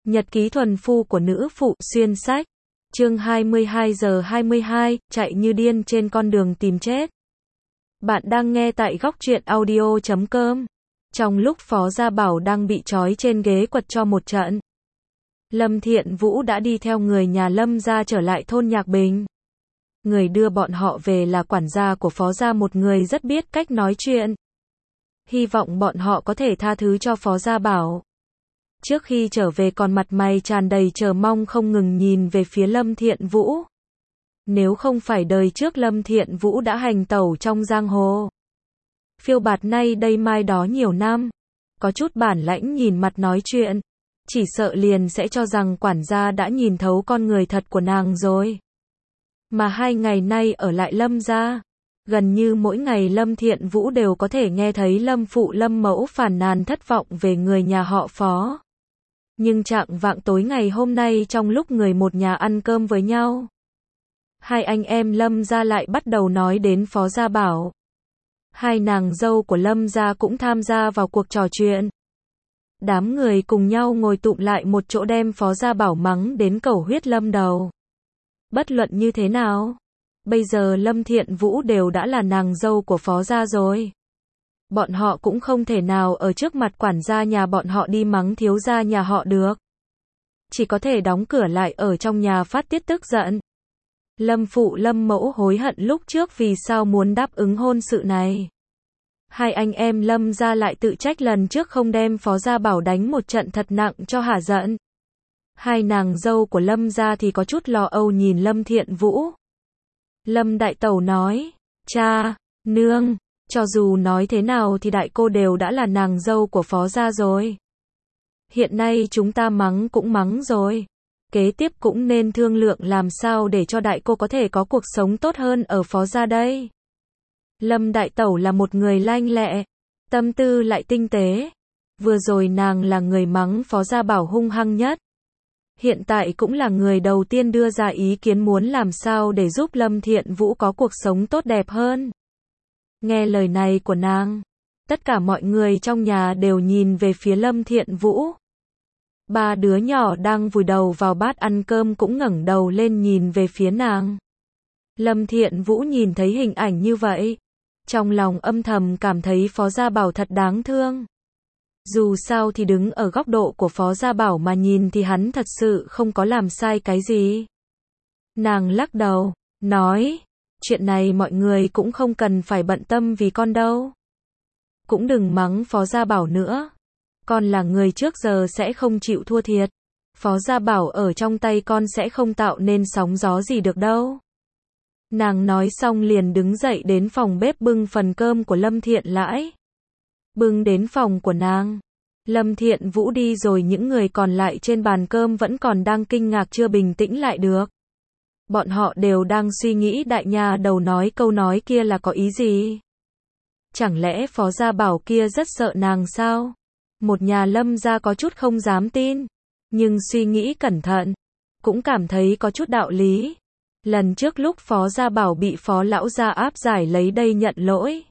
Nhật ký thuần phu của nữ phụ xuyên sách. Chương 22:22, chạy như điên trên con đường tìm chết. Bạn đang nghe tại góc truyện audio.com. Trong lúc Phó Gia Bảo đang bị trói trên ghế quật cho một trận, Lâm Thiện Vũ đã đi theo người nhà Lâm gia trở lại thôn Nhạc Bình. Người đưa bọn họ về là quản gia của Phó gia, một người rất biết cách nói chuyện. Hy vọng bọn họ có thể tha thứ cho Phó Gia Bảo. Trước khi trở về còn mặt mày tràn đầy chờ mong, không ngừng nhìn về phía Lâm Thiện Vũ. Nếu không phải đời trước Lâm Thiện Vũ đã hành tẩu trong giang hồ, phiêu bạt nay đây mai đó nhiều năm, có chút bản lãnh nhìn mặt nói chuyện, chỉ sợ liền sẽ cho rằng quản gia đã nhìn thấu con người thật của nàng rồi. Mà 2 ngày nay ở lại Lâm gia, gần như mỗi ngày Lâm Thiện Vũ đều có thể nghe thấy Lâm phụ Lâm mẫu phàn nàn thất vọng về người nhà họ Phó. Nhưng chạng vạng tối ngày hôm nay, trong lúc người một nhà ăn cơm với nhau, hai anh em Lâm gia lại bắt đầu nói đến Phó Gia Bảo. Hai nàng dâu của Lâm gia cũng tham gia vào cuộc trò chuyện. Đám người cùng nhau ngồi tụm lại một chỗ đem Phó Gia Bảo mắng đến cầu huyết lâm đầu. Bất luận như thế nào, bây giờ Lâm Thiện Vũ đều đã là nàng dâu của Phó gia rồi. Bọn họ cũng không thể nào ở trước mặt quản gia nhà bọn họ đi mắng thiếu gia nhà họ được. Chỉ có thể đóng cửa lại ở trong nhà phát tiết tức giận. Lâm phụ Lâm mẫu hối hận lúc trước vì sao muốn đáp ứng hôn sự này. Hai anh em Lâm gia lại tự trách lần trước không đem Phó Gia Bảo đánh một trận thật nặng cho hả giận. Hai nàng dâu của Lâm gia thì có chút lo âu nhìn Lâm Thiện Vũ. Lâm đại tẩu nói, cha, nương, cho dù nói thế nào thì đại cô đều đã là nàng dâu của Phó gia rồi. Hiện nay chúng ta mắng cũng mắng rồi. Kế tiếp cũng nên thương lượng làm sao để cho đại cô có thể có cuộc sống tốt hơn ở Phó gia đây. Lâm đại tẩu là một người lanh lẹ, tâm tư lại tinh tế. Vừa rồi nàng là người mắng Phó Gia Bảo hung hăng nhất. Hiện tại cũng là người đầu tiên đưa ra ý kiến muốn làm sao để giúp Lâm Thiện Vũ có cuộc sống tốt đẹp hơn. Nghe lời này của nàng, tất cả mọi người trong nhà đều nhìn về phía Lâm Thiện Vũ. 3 đứa nhỏ đang vùi đầu vào bát ăn cơm cũng ngẩng đầu lên nhìn về phía nàng. Lâm Thiện Vũ nhìn thấy hình ảnh như vậy, trong lòng âm thầm cảm thấy Phó Gia Bảo thật đáng thương. Dù sao thì đứng ở góc độ của Phó Gia Bảo mà nhìn thì hắn thật sự không có làm sai cái gì. Nàng lắc đầu, nói, chuyện này mọi người cũng không cần phải bận tâm vì con đâu. Cũng đừng mắng Phó Gia Bảo nữa. Con là người trước giờ sẽ không chịu thua thiệt. Phó Gia Bảo ở trong tay con sẽ không tạo nên sóng gió gì được đâu. Nàng nói xong liền đứng dậy đến phòng bếp bưng phần cơm của Lâm Thiện Lãi. Bưng đến phòng của nàng. Lâm Thiện Vũ đi rồi, những người còn lại trên bàn cơm vẫn còn đang kinh ngạc chưa bình tĩnh lại được. Bọn họ đều đang suy nghĩ đại nhà đầu nói câu nói kia là có ý gì. Chẳng lẽ Phó Gia Bảo kia rất sợ nàng sao? Một nhà Lâm gia có chút không dám tin. Nhưng suy nghĩ cẩn thận, cũng cảm thấy có chút đạo lý. Lần trước lúc Phó Gia Bảo bị Phó lão gia áp giải lấy đây nhận lỗi,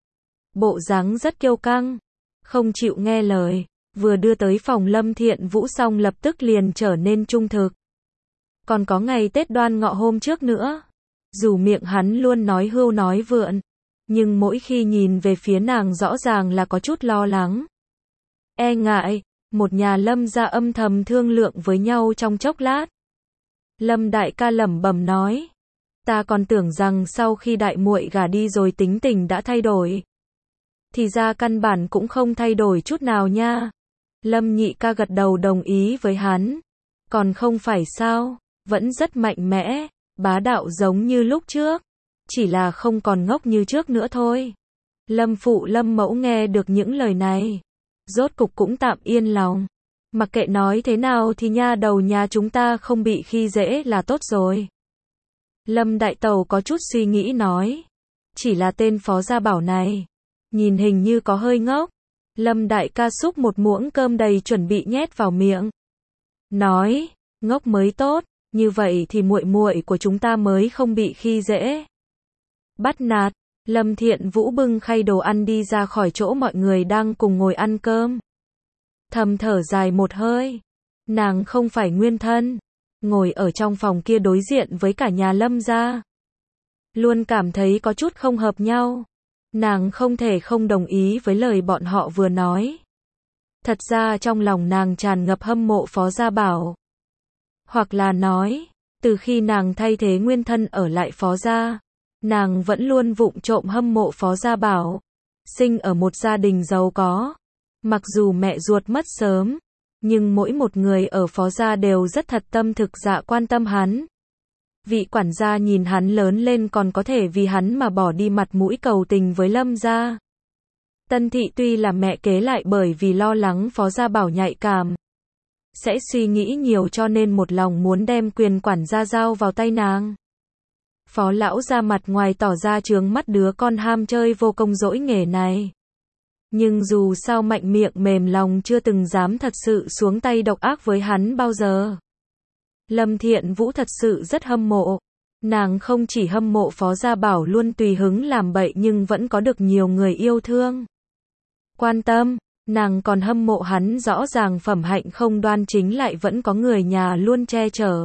bộ dáng rất kiêu căng, không chịu nghe lời, vừa đưa tới phòng Lâm Thiện Vũ xong lập tức liền trở nên trung thực. Còn có ngày Tết Đoan Ngọ hôm trước nữa, dù miệng hắn luôn nói hưu nói vượn, nhưng mỗi khi nhìn về phía nàng rõ ràng là có chút lo lắng, e ngại. Một nhà Lâm gia âm thầm thương lượng với nhau trong chốc lát. Lâm đại ca lẩm bẩm nói, ta còn tưởng rằng sau khi đại muội gả đi rồi tính tình đã thay đổi. Thì ra căn bản cũng không thay đổi chút nào nha. Lâm nhị ca gật đầu đồng ý với hắn. Còn không phải sao, vẫn rất mạnh mẽ, bá đạo giống như lúc trước. Chỉ là không còn ngốc như trước nữa thôi. Lâm phụ Lâm mẫu nghe được những lời này, rốt cục cũng tạm yên lòng. Mặc kệ nói thế nào thì nha đầu nhà chúng ta không bị khi dễ là tốt rồi. Lâm đại tẩu có chút suy nghĩ nói, chỉ là tên Phó Gia Bảo này, nhìn hình như có hơi ngốc. Lâm đại ca xúc một muỗng cơm đầy chuẩn bị nhét vào miệng. Nói, ngốc mới tốt, như vậy thì muội muội của chúng ta mới không bị khi dễ. Bắt nạt. Lâm Thiện Vũ bưng khay đồ ăn đi ra khỏi chỗ mọi người đang cùng ngồi ăn cơm. Thầm thở dài một hơi. Nàng không phải nguyên thân, ngồi ở trong phòng kia đối diện với cả nhà Lâm gia. Luôn cảm thấy có chút không hợp nhau. Nàng không thể không đồng ý với lời bọn họ vừa nói. Thật ra trong lòng nàng tràn ngập hâm mộ Phó Gia Bảo. Hoặc là nói, từ khi nàng thay thế nguyên thân ở lại Phó Gia, nàng vẫn luôn vụng trộm hâm mộ Phó Gia Bảo. Sinh ở một gia đình giàu có. Mặc dù mẹ ruột mất sớm, nhưng mỗi một người ở Phó Gia đều rất thật tâm thực dạ quan tâm hắn. Vị quản gia nhìn hắn lớn lên còn có thể vì hắn mà bỏ đi mặt mũi cầu tình với Lâm gia. Tân thị tuy là mẹ kế lại bởi vì lo lắng Phó Gia Bảo nhạy cảm, sẽ suy nghĩ nhiều cho nên một lòng muốn đem quyền quản gia giao vào tay nàng. Phó lão ra mặt ngoài tỏ ra trướng mắt đứa con ham chơi vô công dỗi nghề này. Nhưng dù sao mạnh miệng mềm lòng chưa từng dám thật sự xuống tay độc ác với hắn bao giờ. Lâm Thiện Vũ thật sự rất hâm mộ. Nàng không chỉ hâm mộ Phó Gia Bảo luôn tùy hứng làm bậy nhưng vẫn có được nhiều người yêu thương, quan tâm. Nàng còn hâm mộ hắn rõ ràng phẩm hạnh không đoan chính lại vẫn có người nhà luôn che chở.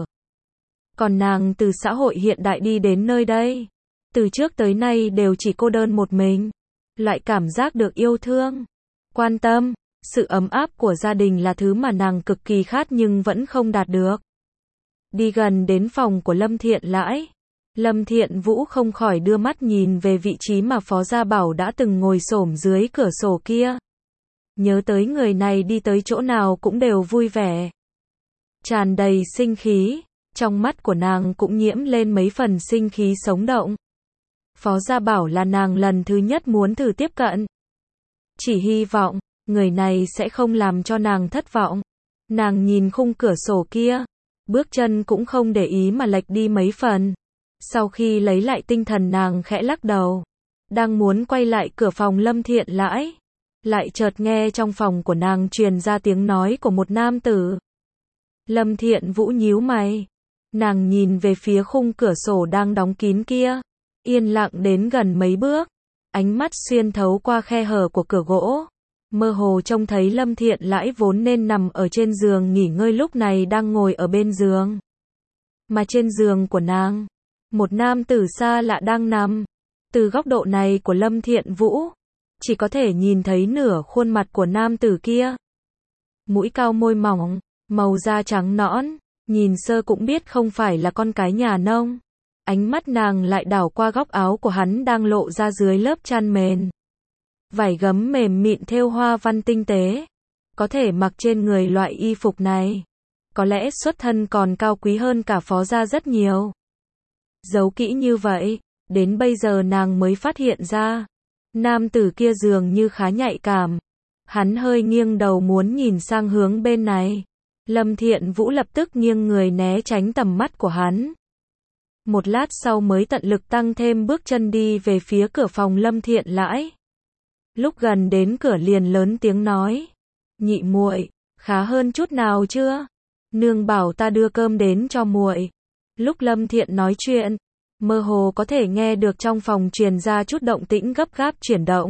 Còn nàng từ xã hội hiện đại đi đến nơi đây, từ trước tới nay đều chỉ cô đơn một mình. Loại cảm giác được yêu thương, quan tâm, sự ấm áp của gia đình là thứ mà nàng cực kỳ khát nhưng vẫn không đạt được. Đi gần đến phòng của Lâm Thiện Lãi, Lâm Thiện Vũ không khỏi đưa mắt nhìn về vị trí mà Phó Gia Bảo đã từng ngồi xổm dưới cửa sổ kia. Nhớ tới người này đi tới chỗ nào cũng đều vui vẻ, tràn đầy sinh khí, trong mắt của nàng cũng nhiễm lên mấy phần sinh khí sống động. Phó Gia Bảo là nàng lần thứ nhất muốn thử tiếp cận. Chỉ hy vọng, người này sẽ không làm cho nàng thất vọng. Nàng nhìn khung cửa sổ kia, bước chân cũng không để ý mà lệch đi mấy phần. Sau khi lấy lại tinh thần nàng khẽ lắc đầu. Đang muốn quay lại cửa phòng Lâm Thiện Lãi, lại chợt nghe trong phòng của nàng truyền ra tiếng nói của một nam tử. Lâm Thiện Vũ nhíu mày. Nàng nhìn về phía khung cửa sổ đang đóng kín kia. Yên lặng đến gần mấy bước. Ánh mắt xuyên thấu qua khe hở của cửa gỗ. Mơ hồ trông thấy Lâm Thiện Lãi vốn nên nằm ở trên giường nghỉ ngơi lúc này đang ngồi ở bên giường. Mà trên giường của nàng, một nam tử xa lạ đang nằm. Từ góc độ này của Lâm Thiện Vũ, chỉ có thể nhìn thấy nửa khuôn mặt của nam tử kia. Mũi cao môi mỏng, màu da trắng nõn, nhìn sơ cũng biết không phải là con cái nhà nông. Ánh mắt nàng lại đảo qua góc áo của hắn đang lộ ra dưới lớp chăn mền. Vải gấm mềm mịn thêu hoa văn tinh tế. Có thể mặc trên người loại y phục này. Có lẽ xuất thân còn cao quý hơn cả Phó Gia rất nhiều. Giấu kỹ như vậy, đến bây giờ nàng mới phát hiện ra. Nam tử kia dường như khá nhạy cảm. Hắn hơi nghiêng đầu muốn nhìn sang hướng bên này. Lâm Thiện Vũ lập tức nghiêng người né tránh tầm mắt của hắn. Một lát sau mới tận lực tăng thêm bước chân đi về phía cửa phòng Lâm Thiện Lãi. Lúc gần đến cửa liền lớn tiếng nói. Nhị muội, khá hơn chút nào chưa? Nương bảo ta đưa cơm đến cho muội. Lúc Lâm Thiện nói chuyện, mơ hồ có thể nghe được trong phòng truyền ra chút động tĩnh gấp gáp chuyển động.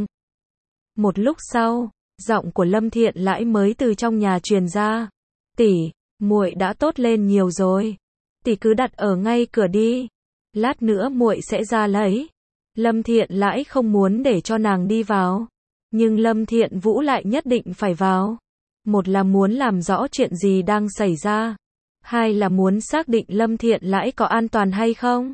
Một lúc sau, giọng của Lâm Thiện Lãi mới từ trong nhà truyền ra. Tỷ, muội đã tốt lên nhiều rồi. Tỷ cứ đặt ở ngay cửa đi. Lát nữa muội sẽ ra lấy. Lâm Thiện Lãi không muốn để cho nàng đi vào. Nhưng Lâm Thiện Vũ lại nhất định phải vào. Một là muốn làm rõ chuyện gì đang xảy ra. Hai là muốn xác định Lâm Thiện Lãi có an toàn hay không.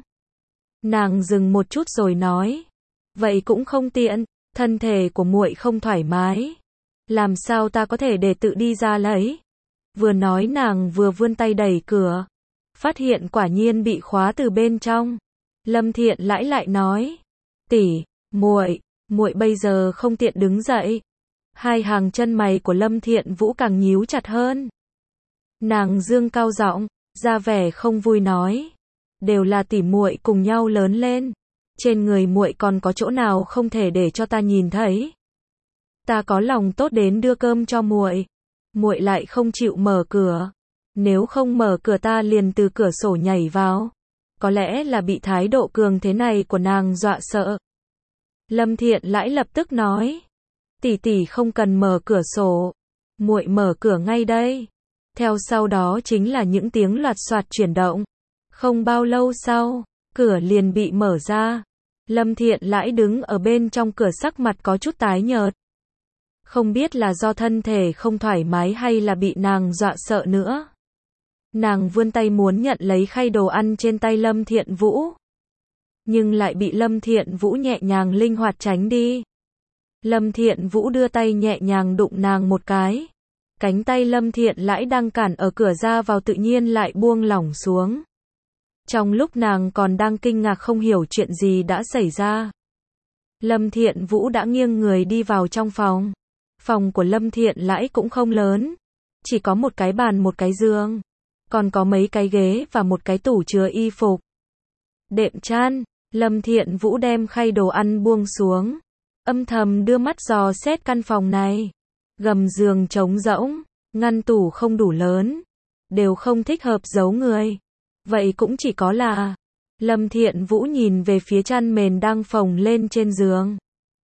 Nàng dừng một chút rồi nói. Vậy cũng không tiện, thân thể của muội không thoải mái. Làm sao ta có thể để tự đi ra lấy. Vừa nói nàng vừa vươn tay đẩy cửa. Phát hiện quả nhiên bị khóa từ bên trong. Lâm Thiện Lãi lại nói. Tỷ, muội bây giờ không tiện đứng dậy. Hai hàng chân mày của Lâm Thiện Vũ càng nhíu chặt hơn. Nàng dương cao giọng, ra vẻ không vui nói. Đều là tỷ muội cùng nhau lớn lên. Trên người muội còn có chỗ nào không thể để cho ta nhìn thấy. Ta có lòng tốt đến đưa cơm cho muội. Muội lại không chịu mở cửa. Nếu không mở cửa ta liền từ cửa sổ nhảy vào. Có lẽ là bị thái độ cường thế này của nàng dọa sợ. Lâm Thiện Lãi lập tức nói. Tỷ tỷ không cần mở cửa sổ. Muội mở cửa ngay đây. Theo sau đó chính là những tiếng loạt soạt chuyển động. Không bao lâu sau, cửa liền bị mở ra. Lâm Thiện Lãi đứng ở bên trong cửa sắc mặt có chút tái nhợt. Không biết là do thân thể không thoải mái hay là bị nàng dọa sợ nữa. Nàng vươn tay muốn nhận lấy khay đồ ăn trên tay Lâm Thiện Vũ. Nhưng lại bị Lâm Thiện Vũ nhẹ nhàng linh hoạt tránh đi. Lâm Thiện Vũ đưa tay nhẹ nhàng đụng nàng một cái. Cánh tay Lâm Thiện Lãi đang cản ở cửa ra vào tự nhiên lại buông lỏng xuống. Trong lúc nàng còn đang kinh ngạc không hiểu chuyện gì đã xảy ra, Lâm Thiện Vũ đã nghiêng người đi vào trong phòng. Phòng của Lâm Thiện Lãi cũng không lớn, chỉ có một cái bàn một cái giường, còn có mấy cái ghế và một cái tủ chứa y phục. Đệm chăn, Lâm Thiện Vũ đem khay đồ ăn buông xuống, âm thầm đưa mắt dò xét căn phòng này. Gầm giường trống rỗng, ngăn tủ không đủ lớn, đều không thích hợp giấu người. Vậy cũng chỉ có là, Lâm Thiện Vũ nhìn về phía chăn mền đang phồng lên trên giường.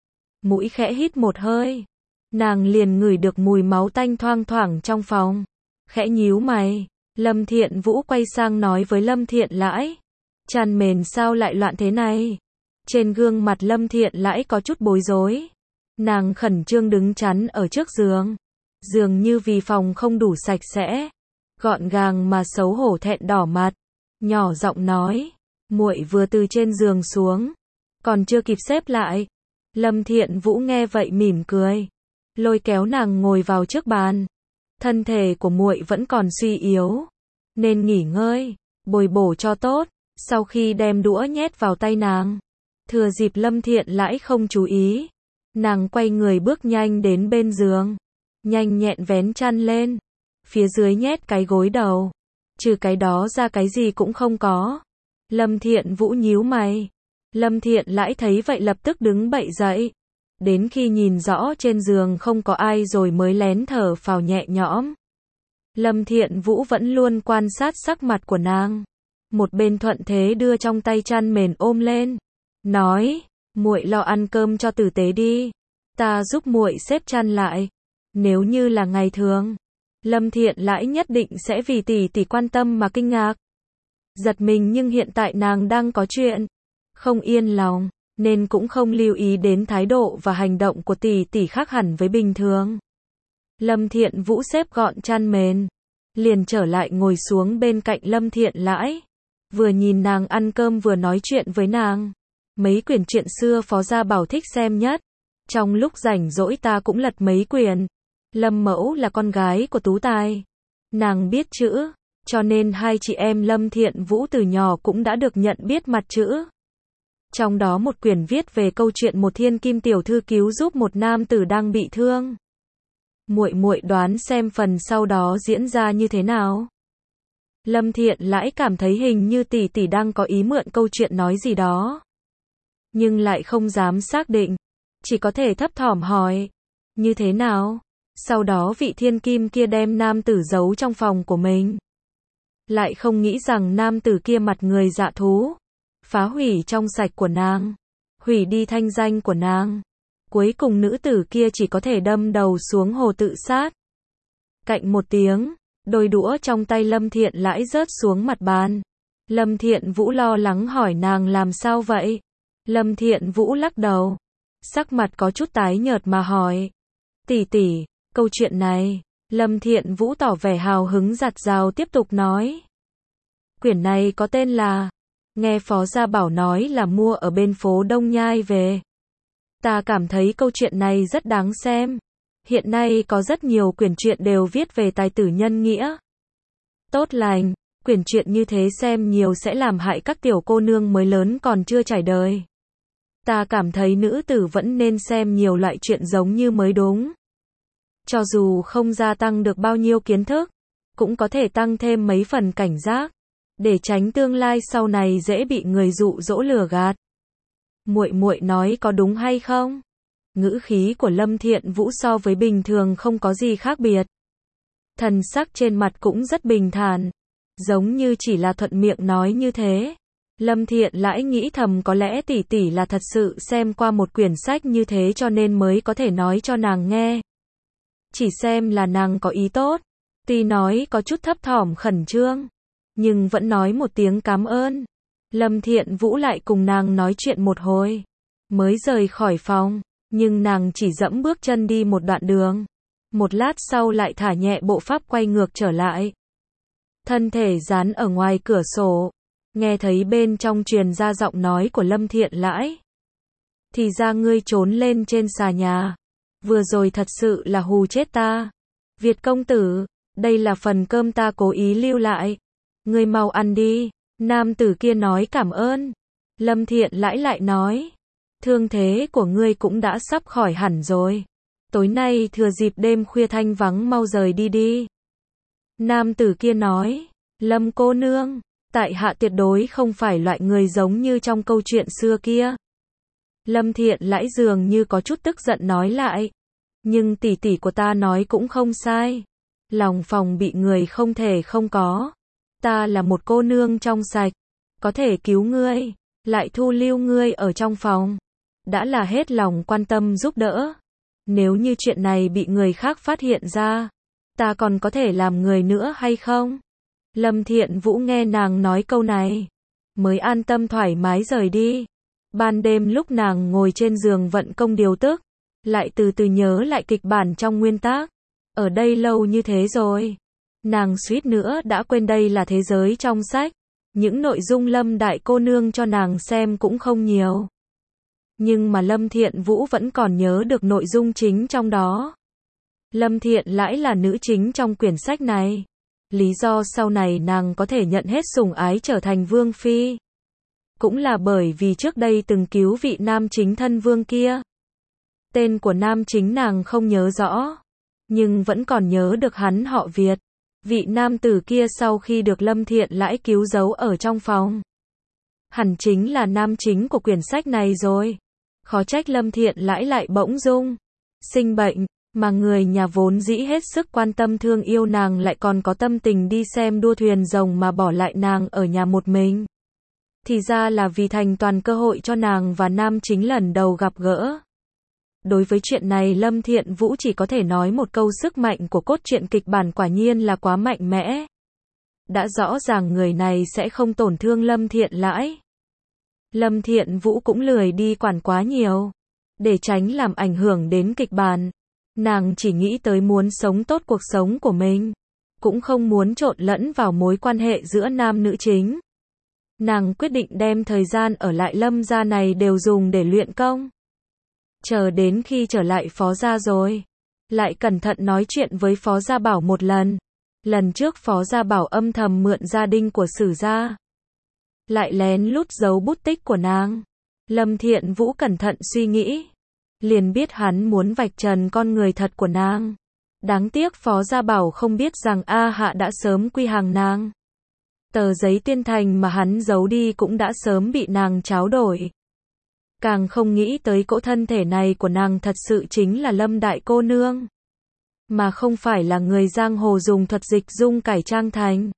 Mũi khẽ hít một hơi, nàng liền ngửi được mùi máu tanh thoang thoảng trong phòng. Khẽ nhíu mày, Lâm Thiện Vũ quay sang nói với Lâm Thiện Lãi, chăn mền sao lại loạn thế này? Trên gương mặt Lâm Thiện Lãi có chút bối rối. Nàng khẩn trương đứng chắn ở trước giường, dường như vì phòng không đủ sạch sẽ, gọn gàng mà xấu hổ thẹn đỏ mặt, nhỏ giọng nói, muội vừa từ trên giường xuống, còn chưa kịp xếp lại. Lâm Thiện Vũ nghe vậy mỉm cười, lôi kéo nàng ngồi vào trước bàn. Thân thể của muội vẫn còn suy yếu, nên nghỉ ngơi, bồi bổ cho tốt. Sau khi đem đũa nhét vào tay nàng, thừa dịp Lâm Thiện Lãi không chú ý, nàng quay người bước nhanh đến bên giường, nhanh nhẹn vén chăn lên, phía dưới nhét cái gối đầu, trừ cái đó ra cái gì cũng không có. Lâm Thiện Vũ nhíu mày, Lâm Thiện Lãi thấy vậy lập tức đứng bậy dậy, đến khi nhìn rõ trên giường không có ai rồi mới lén thở phào nhẹ nhõm. Lâm Thiện Vũ vẫn luôn quan sát sắc mặt của nàng, một bên thuận thế đưa trong tay chăn mền ôm lên, nói, muội lo ăn cơm cho tử tế đi, ta giúp muội xếp chăn lại. Nếu như là ngày thường, Lâm Thiện Lãi nhất định sẽ vì tỷ tỷ quan tâm mà kinh ngạc, giật mình, nhưng hiện tại nàng đang có chuyện không yên lòng, nên cũng không lưu ý đến thái độ và hành động của tỷ tỷ khác hẳn với bình thường. Lâm Thiện Vũ xếp gọn chăn mền, liền trở lại ngồi xuống bên cạnh Lâm Thiện Lãi, vừa nhìn nàng ăn cơm vừa nói chuyện với nàng. Mấy quyển truyện xưa Phó Gia Bảo thích xem nhất, trong lúc rảnh rỗi ta cũng lật mấy quyển. Lâm Mẫu là con gái của Tú Tài, nàng biết chữ, cho nên hai chị em Lâm Thiện Vũ từ nhỏ cũng đã được nhận biết mặt chữ. Trong đó một quyển viết về câu chuyện một thiên kim tiểu thư cứu giúp một nam tử đang bị thương. Muội muội đoán xem phần sau đó diễn ra như thế nào. Lâm Thiện Lãi cảm thấy hình như tỷ tỷ đang có ý mượn câu chuyện nói gì đó, nhưng lại không dám xác định, chỉ có thể thấp thỏm hỏi, như thế nào? Sau đó vị thiên kim kia đem nam tử giấu trong phòng của mình. Lại không nghĩ rằng nam tử kia mặt người dạ thú, phá hủy trong sạch của nàng, hủy đi thanh danh của nàng. Cuối cùng nữ tử kia chỉ có thể đâm đầu xuống hồ tự sát. Cạnh một tiếng, đôi đũa trong tay Lâm Thiện Lãi rớt xuống mặt bàn. Lâm Thiện Vũ lo lắng hỏi nàng làm sao vậy? Lâm Thiện Vũ lắc đầu, sắc mặt có chút tái nhợt mà hỏi, tỷ tỷ, câu chuyện này. Lâm Thiện Vũ tỏ vẻ hào hứng giặt rào tiếp tục nói, quyển này có tên là, nghe Phó Gia Bảo nói là mua ở bên phố Đông Nhai về. Ta cảm thấy câu chuyện này rất đáng xem. Hiện nay có rất nhiều quyển truyện đều viết về tài tử nhân nghĩa, tốt lành. Quyển truyện như thế xem nhiều sẽ làm hại các tiểu cô nương mới lớn còn chưa trải đời. Ta cảm thấy nữ tử vẫn nên xem nhiều loại truyện giống như mới đúng. Cho dù không gia tăng được bao nhiêu kiến thức, cũng có thể tăng thêm mấy phần cảnh giác, để tránh tương lai sau này dễ bị người dụ dỗ lừa gạt. Muội muội nói có đúng hay không? Ngữ khí của Lâm Thiện Vũ so với bình thường không có gì khác biệt. Thần sắc trên mặt cũng rất bình thản, giống như chỉ là thuận miệng nói như thế. Lâm Thiện Lãi nghĩ thầm có lẽ tỷ tỷ là thật sự xem qua một quyển sách như thế cho nên mới có thể nói cho nàng nghe. Chỉ xem là nàng có ý tốt, Tuy nói có chút thấp thỏm khẩn trương, nhưng vẫn nói một tiếng cảm ơn. Lâm Thiện Vũ lại cùng nàng nói chuyện một hồi, mới rời khỏi phòng, nhưng nàng chỉ dẫm bước chân đi một đoạn đường. Một lát sau lại thả nhẹ bộ pháp quay ngược trở lại. Thân thể dán ở ngoài cửa sổ, nghe thấy bên trong truyền ra giọng nói của Lâm Thiện Lãi. Thì ra ngươi trốn lên trên xà nhà. Vừa rồi thật sự là hù chết ta. Việt công tử, đây là phần cơm ta cố ý lưu lại. Ngươi mau ăn đi. Nam tử kia nói cảm ơn. Lâm Thiện Lãi lại nói. Thương thế của ngươi cũng đã sắp khỏi hẳn rồi. Tối nay thừa dịp đêm khuya thanh vắng mau rời đi đi. Nam tử kia nói. Lâm cô nương, tại hạ tuyệt đối không phải loại người giống như trong câu chuyện xưa kia. Lâm Thiện Lãi dường như có chút tức giận nói lại. Nhưng tỷ tỷ của ta nói cũng không sai. Lòng phòng bị người không thể không có. Ta là một cô nương trong sạch, có thể cứu ngươi, lại thu lưu ngươi ở trong phòng. Đã là hết lòng quan tâm giúp đỡ. Nếu như chuyện này bị người khác phát hiện ra, ta còn có thể làm người nữa hay không? Lâm Thiện Vũ nghe nàng nói câu này, mới an tâm thoải mái rời đi. Ban đêm lúc nàng ngồi trên giường vận công điều tức, lại từ từ nhớ lại kịch bản trong nguyên tác. Ở đây lâu như thế rồi, nàng suýt nữa đã quên đây là thế giới trong sách. Những nội dung Lâm đại cô nương cho nàng xem cũng không nhiều. Nhưng mà Lâm Thiện Vũ vẫn còn nhớ được nội dung chính trong đó. Lâm Thiện Lãi là nữ chính trong quyển sách này. Lý do sau này nàng có thể nhận hết sủng ái trở thành vương phi, cũng là bởi vì trước đây từng cứu vị nam chính thân vương kia. Tên của nam chính nàng không nhớ rõ, nhưng vẫn còn nhớ được hắn họ Việt. Vị nam tử kia sau khi được Lâm Thiện Lãi cứu giấu ở trong phòng, hẳn chính là nam chính của quyển sách này rồi. Khó trách Lâm Thiện Lãi lại bỗng dưng sinh bệnh, mà người nhà vốn dĩ hết sức quan tâm thương yêu nàng lại còn có tâm tình đi xem đua thuyền rồng mà bỏ lại nàng ở nhà một mình. Thì ra là vì thành toàn cơ hội cho nàng và nam chính lần đầu gặp gỡ. Đối với chuyện này Lâm Thiện Vũ chỉ có thể nói một câu sức mạnh của cốt truyện kịch bản quả nhiên là quá mạnh mẽ. Đã rõ ràng người này sẽ không tổn thương Lâm Thiện Lãi. Lâm Thiện Vũ cũng lười đi quản quá nhiều, để tránh làm ảnh hưởng đến kịch bản. Nàng chỉ nghĩ tới muốn sống tốt cuộc sống của mình, cũng không muốn trộn lẫn vào mối quan hệ giữa nam nữ chính. Nàng quyết định đem thời gian ở lại Lâm gia này đều dùng để luyện công. Chờ đến khi trở lại Phó gia rồi, lại cẩn thận nói chuyện với Phó Gia Bảo một lần. Lần trước Phó Gia Bảo âm thầm mượn gia đình của Sử gia, lại lén lút giấu bút tích của nàng. Lâm Thiện Vũ cẩn thận suy nghĩ, liền biết hắn muốn vạch trần con người thật của nàng. Đáng tiếc Phó Gia Bảo không biết rằng A Hạ đã sớm quy hàng nàng. Tờ giấy tuyên thành mà hắn giấu đi cũng đã sớm bị nàng tráo đổi. Càng không nghĩ tới cỗ thân thể này của nàng thật sự chính là Lâm đại cô nương, mà không phải là người giang hồ dùng thuật dịch dung cải trang thành.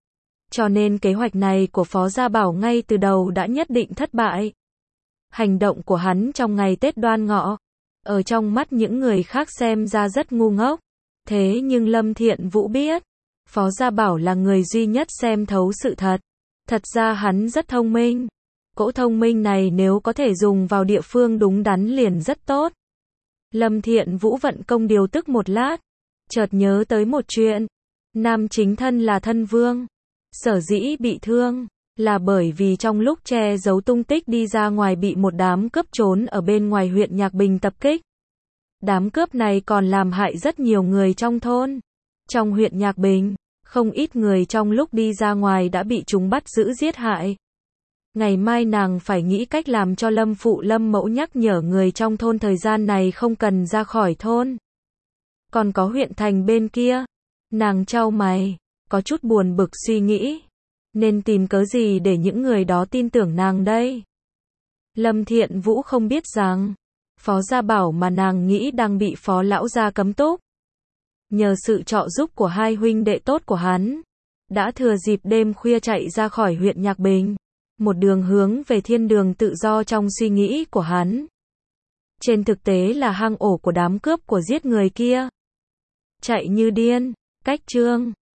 Cho nên kế hoạch này của Phó Gia Bảo ngay từ đầu đã nhất định thất bại. Hành động của hắn trong ngày Tết Đoan Ngọ, ở trong mắt những người khác xem ra rất ngu ngốc. Thế nhưng Lâm Thiện Vũ biết, Phó Gia Bảo là người duy nhất xem thấu sự thật. Thật ra hắn rất thông minh. Cỗ thông minh này nếu có thể dùng vào địa phương đúng đắn liền rất tốt. Lâm Thiện Vũ vận công điều tức một lát, chợt nhớ tới một chuyện. Nam chính thân là thân vương, sở dĩ bị thương là bởi vì trong lúc che giấu tung tích đi ra ngoài bị một đám cướp trốn ở bên ngoài huyện Nhạc Bình tập kích. Đám cướp này còn làm hại rất nhiều người trong thôn. Trong huyện Nhạc Bình, không ít người trong lúc đi ra ngoài đã bị chúng bắt giữ giết hại. Ngày mai nàng phải nghĩ cách làm cho Lâm phụ Lâm mẫu nhắc nhở người trong thôn thời gian này không cần ra khỏi thôn. Còn có huyện thành bên kia, nàng chau mày, có chút buồn bực suy nghĩ, nên tìm cớ gì để những người đó tin tưởng nàng đây. Lâm Thiện Vũ không biết rằng, Phó Gia Bảo mà nàng nghĩ đang bị Phó lão gia cấm túc. Nhờ sự trợ giúp của hai huynh đệ tốt của hắn, đã thừa dịp đêm khuya chạy ra khỏi huyện Nhạc Bình, một đường hướng về thiên đường tự do trong suy nghĩ của hắn. Trên thực tế là hang ổ của đám cướp của giết người kia. Chạy như điên, Cách chương